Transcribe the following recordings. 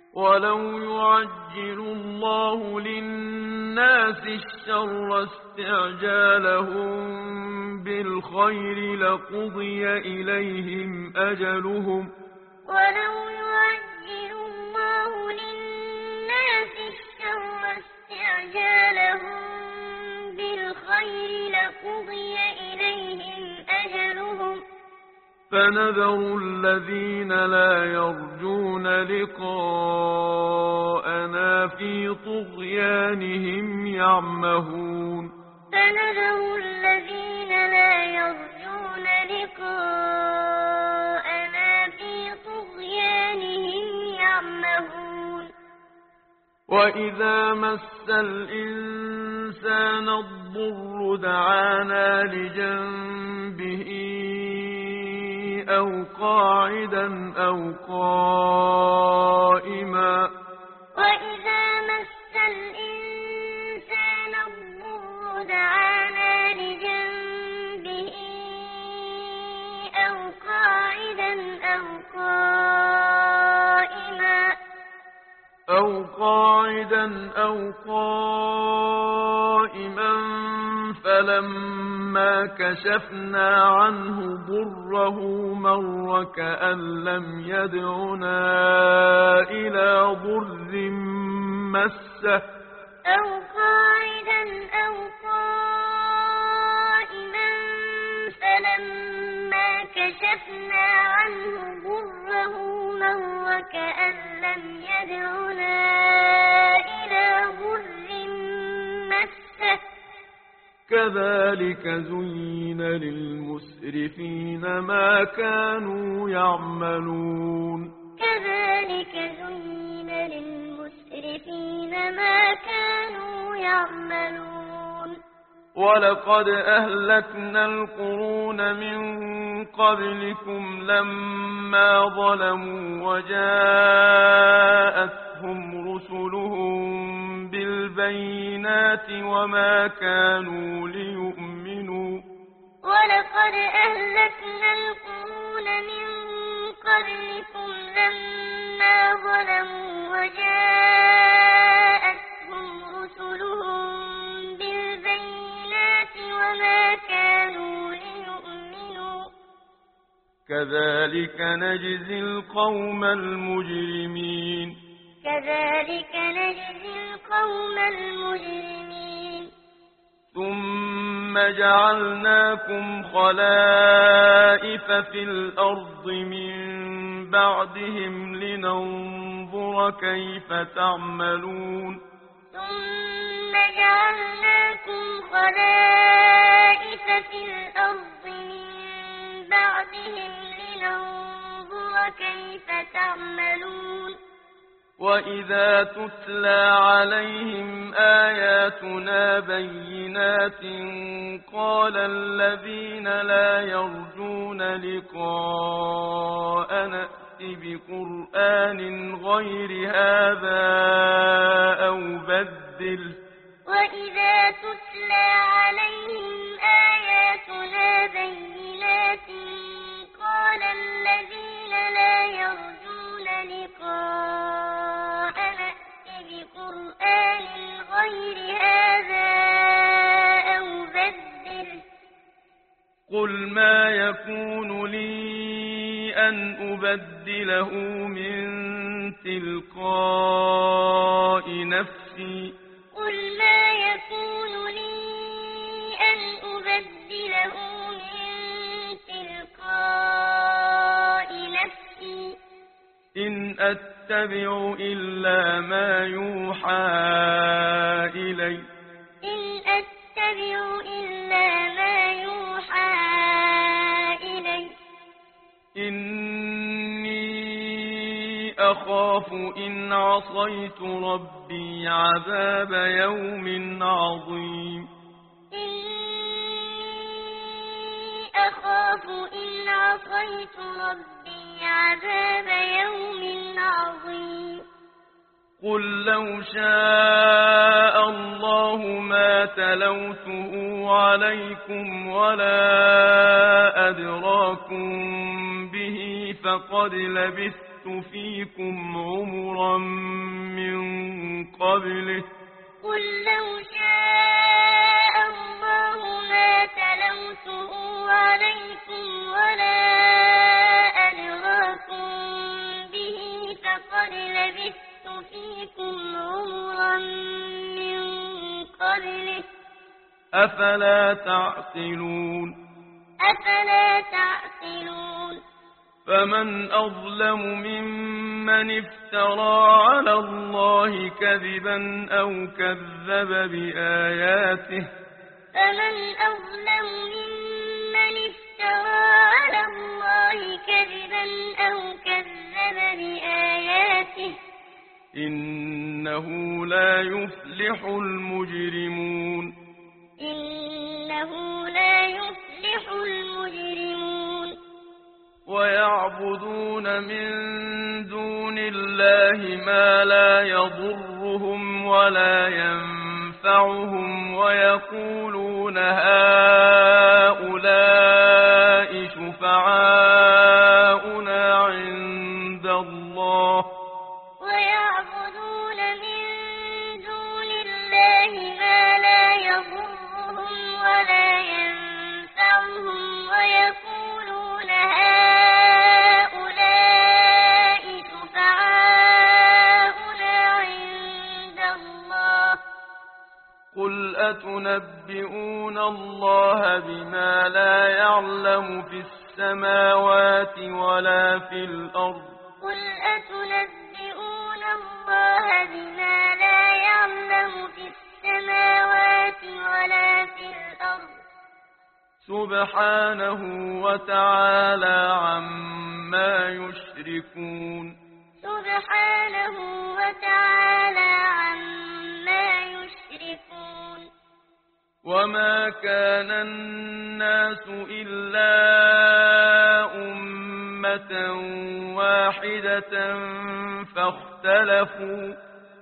ولو يعجل الله للناس الشر استعجالهم بالخير لقضي إليهم أجلهم ولو يعجل الله للناس الشر استعجالهم بالخير لقضي إليهم أجلهم فنذر الذين لا يرجون لقاءنا في طغيانهم يعمهون فنذر الذين لا يرجون لقاءنا في طغيانهم يعمهون وإذا مس الإنسان الضر دعانا لجنبه أو قاعدا أو قائما وإذا مس الإنسان الضر دعانا لجنبه أو قاعدا أو قائما فلما كشفنا عنه ضره مر كأن لم يدعنا إلى ضر مسه أو قاعدا أو قائما فلما كشفنا عنه ضره مر كأن لم يدعنا إلى ضر مسه كذلك زين للمسرفين ما كانوا يعملون كذلك زين للمسرفين ما كانوا يعملون ولقد أهلكنا القرون من قبلكم لما ظلموا وجاءتهم رسلهم بالبينات وما كانوا ليؤمنوا ولقد أهلكنا القرون من قبلكم لما ظلموا وجاءتهم رسلهم بالبينات وما كانوا ليؤمنوا كذلك نجزي القوم المجرمين كذلك نجزي القوم المجرمين ثم جعلناكم خلائف في الأرض من بعدهم لننظر كيف تعملون ثم جعلناكم خلائف في الأرض من بعدهم لننظر كيف تعملون وإذا تتلى عليهم آياتنا بينات قال الذين لا يرجون لقاءنا ائت بقرآن غير هذا أو بدل وإذا تتلى عليهم آياتنا بينات قال الذين لا يرجون لقاءنا ائت بقرآن غير هذا أو بدل قل ما يكون لي أن أبدله من تلقاء نفسي قل ما يكون لي أن أبدله من تلقاء نفسي إن أتبع إلا ما يوحى إلي إن أتبع إلا ما يوحى إلي إني أخاف إن عصيت ربي عذاب يوم عظيم إني أخاف إن عصيت ربي عذاب يوم عظيم قل لو شاء الله ما تلوته عليكم ولا أدراكم به فقد لبثت فيكم عمرا قبله قل لو شاء الله ما تلوته عليكم ولا أدراكم به فقد لبثت فيكم عمرا من قبله أفلا تعقلون فمن أظلم ممن افترى على الله كذبا أو كذب بآياته إنه لا يفلح المجرمون ويعبدون من دون الله ما لا يضرهم ولا ينفعهم ويقولون هؤلاء شفعاؤنا عند الله قل أتنبئون الله بما لا يعلم في السماوات ولا في الأرض سبحانه وتعالى عما يشركون وما كان الناس إلا أمة واحدة فاختلفوا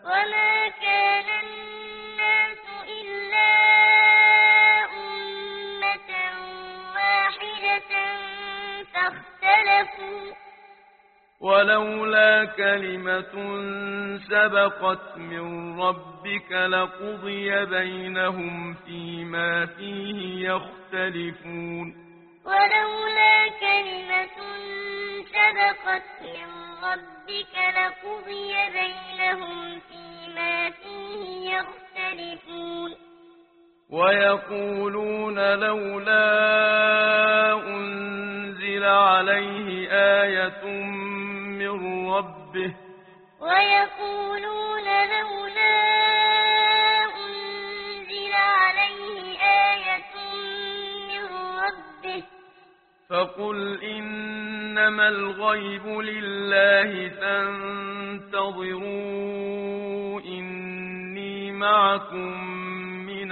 ولولا كلمة سبقت من ربك لقضي بينهم فيما فيه يختلفون ويقولون لولا أنزل عليه آية من ربه فقل إنما الغيب لله فانتظروا إني معكم من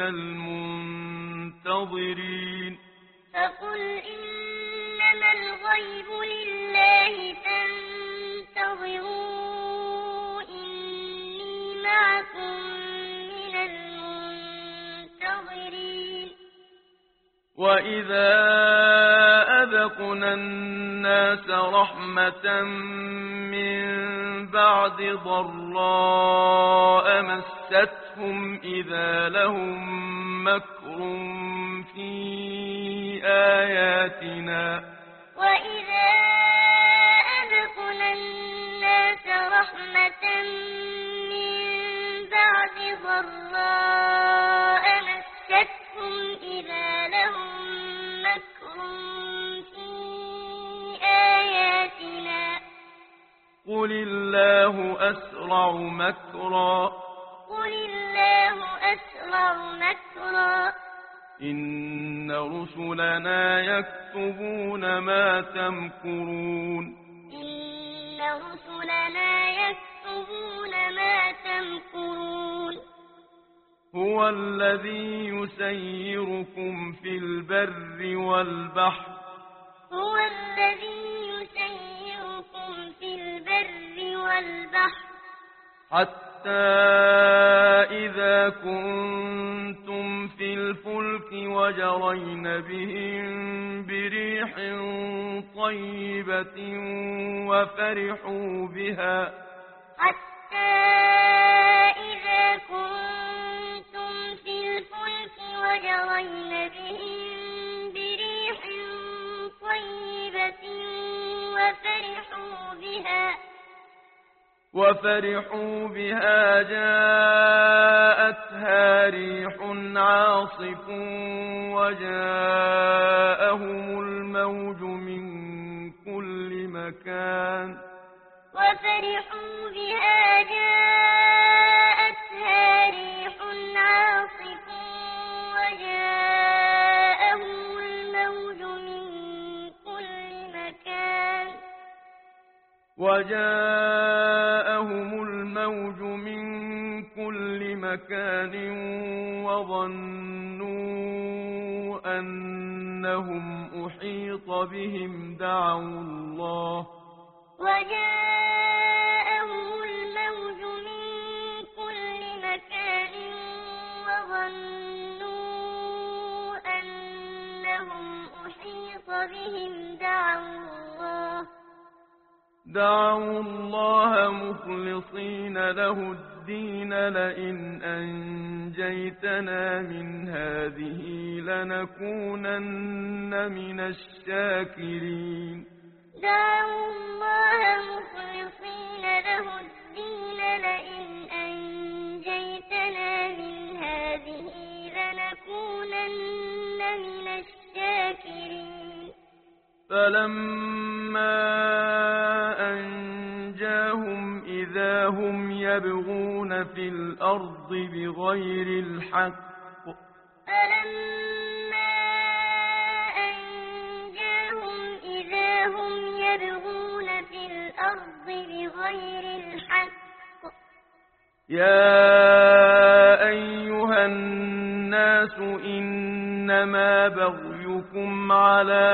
المنتظرين وإذا أذقنا الناس رحمة من بعد ضراء مستهم إذا لهم مكر في آياتنا قل الله أسرع مكرا إن رسلنا يكتبون ما تمكرون هو الذي يسيركم في البر والبحر حتى إذا كنتم في الفلك وجرين بهم بريح طيبة وفرحوا بها إذا وفرحوا بها جاءتها ريح عاصف وجاءهم الموج من كل مكان وفرحوا بها جاءتها ريح عاصف وجاءهم الموج من كل مكان وظنوا أنهم أحيط بهم دعوا الله دعوا الله مخلصين له الدين لئن أنجيتنا من هذه لنكونن من الشاكرين دعوا الله مخلصين له الدين لئن أنجيتنا من هذه لنكونن من الشاكرين فلما أنجاهم إذا هم يبغون في الأرض بغير الحق يا أيها الناس إنما بغيكم على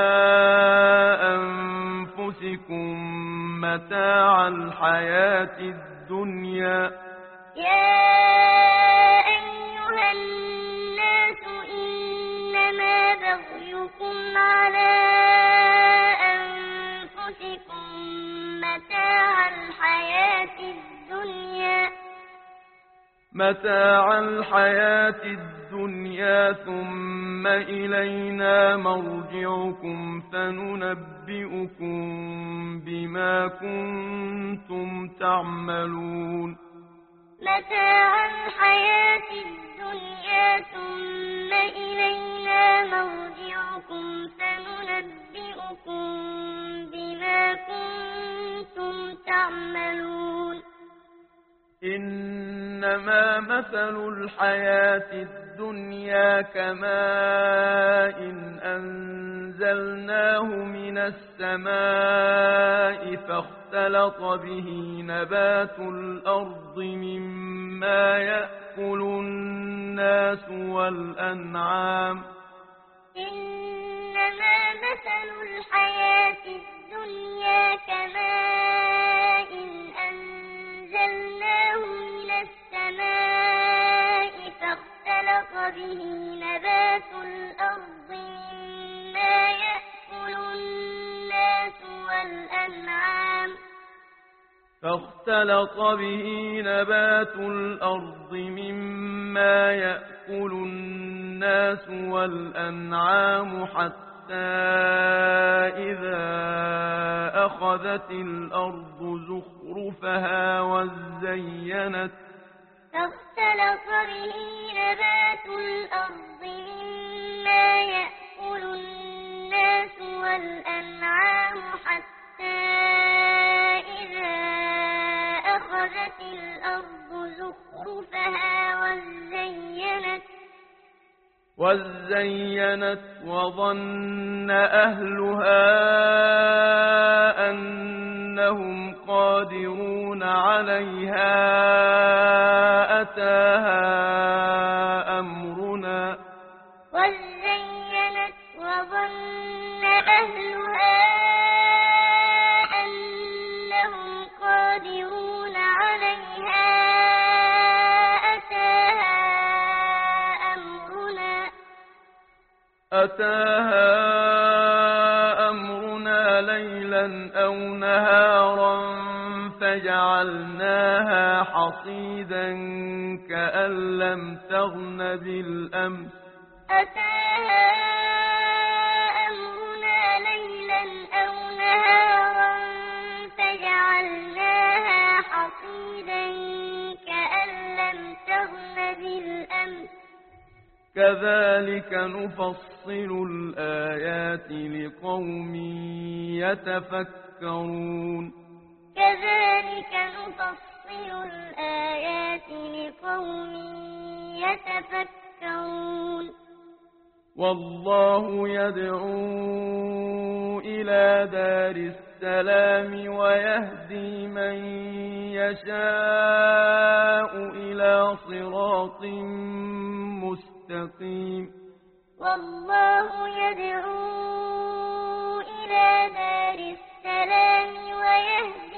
أنفسكم متاع الحياة الدنيا يا أيها الناس إنما بغيكم على أنفسكم متاع الحياة الدنيا ثم إلينا مرجعكم فننبئكم بما كنتم تعملون متاع الحياة الدنيا ثم إلينا مرجعكم فننبئكم بما كنتم تعملون إنما مثل الحياة الدنيا كماء أنزلناه من السماء فاختلط به نبات الأرض مما يأكل الناس والأنعام إنما مثل الحياة الدنيا كماء أنزلناه من السماء فاختلط به نبات الأرض مما يأكل الناس والأنعام حتى إذا أخذت الأرض زخرفها وزينت فاختلط به نبات الأرض مما يأكل الناس والأنعام حتى إذا أخذت الأرض زخرفها وزينت وظن أهلها أنهم قادرون عليها أتاها أمرنا وزينت وظن أهلها أنهم قادرون عليها أتاها أمرنا ليلا أو نهارا فجعلناها حصيدا كأن لم تغن بالأمس أتاها أمرنا ليلا أو نهارا فجعلناها حصيدا كذلك نفصل الآيات لقوم يتفكرون كذلك نفصل الآيات لقوم يتفكرون والله يدعو إلى دار السلام ويهدي من يشاء إلى صراط مستقيم والله يدعو إلى دار السلام ويهدي